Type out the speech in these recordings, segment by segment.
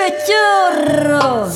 Pibe chorro.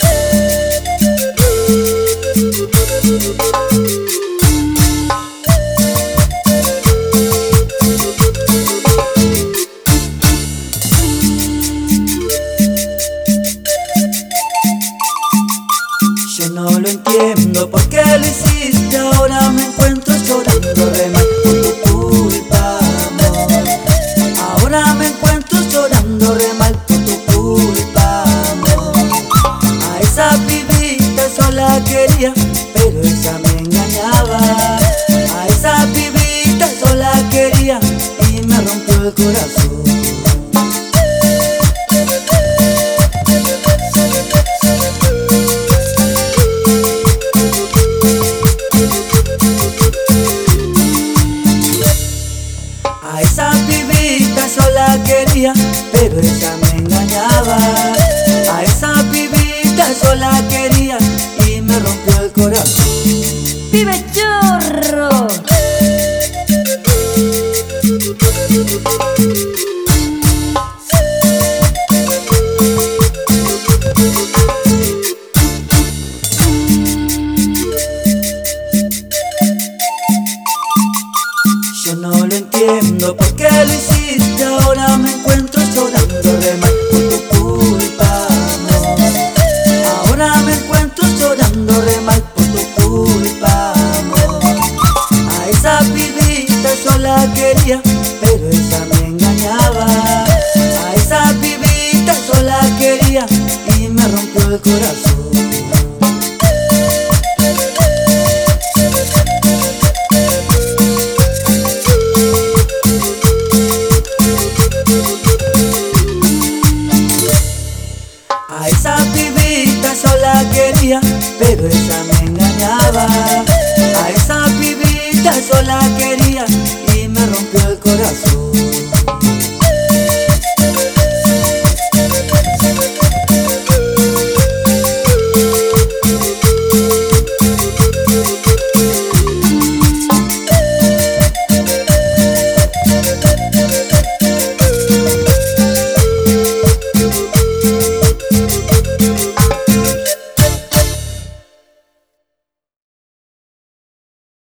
Yo no lo entiendo por qué lo hiciste, ahora me encuentro llorando re mal por tu culpa, amor. Ahora me encuentro llorando re mal por tu culpa, amor. A esa pibita sola quería, pero ella me engañaba. A esa pibita sola quería y me rompió el corazón. A esa pibita sola quería, pero ella me engañaba. A esa pibita sola quería y me rompió el corazón. Pibe chorro. Yo no lo entiendo por qué lo hiciste, ahora me encuentro llorando re mal por tu culpa, amor. Ahora me encuentro llorando re mal por tu culpa, amor. A esa pibita sola quería, pero ella me engañaba. A esa pibita sola quería y me rompió el corazón.